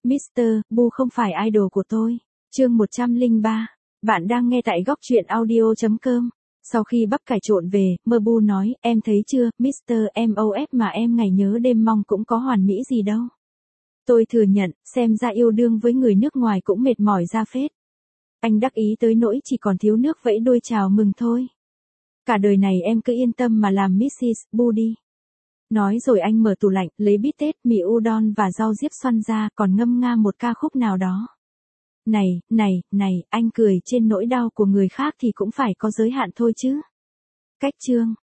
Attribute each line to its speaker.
Speaker 1: Mr. Bu không phải idol của tôi. Chương 103. Bạn đang nghe tại góc truyện audio.com. Sau khi bắp cải trộn về, Bu nói, em thấy chưa, Mr. MOF mà em ngày nhớ đêm mong cũng có hoàn mỹ gì đâu. Tôi thừa nhận, xem ra yêu đương với người nước ngoài cũng mệt mỏi ra phết. Anh đắc ý tới nỗi chỉ còn thiếu nước vẫy đuôi chào mừng thôi. Cả đời này em cứ yên tâm mà làm Mrs. Bu đi. Nói rồi anh mở tủ lạnh, lấy bít tết, mì udon và rau diếp xoăn ra, còn ngâm nga một ca khúc nào đó. Này, anh cười trên nỗi đau của người khác thì cũng phải có giới hạn thôi chứ. Cách chương.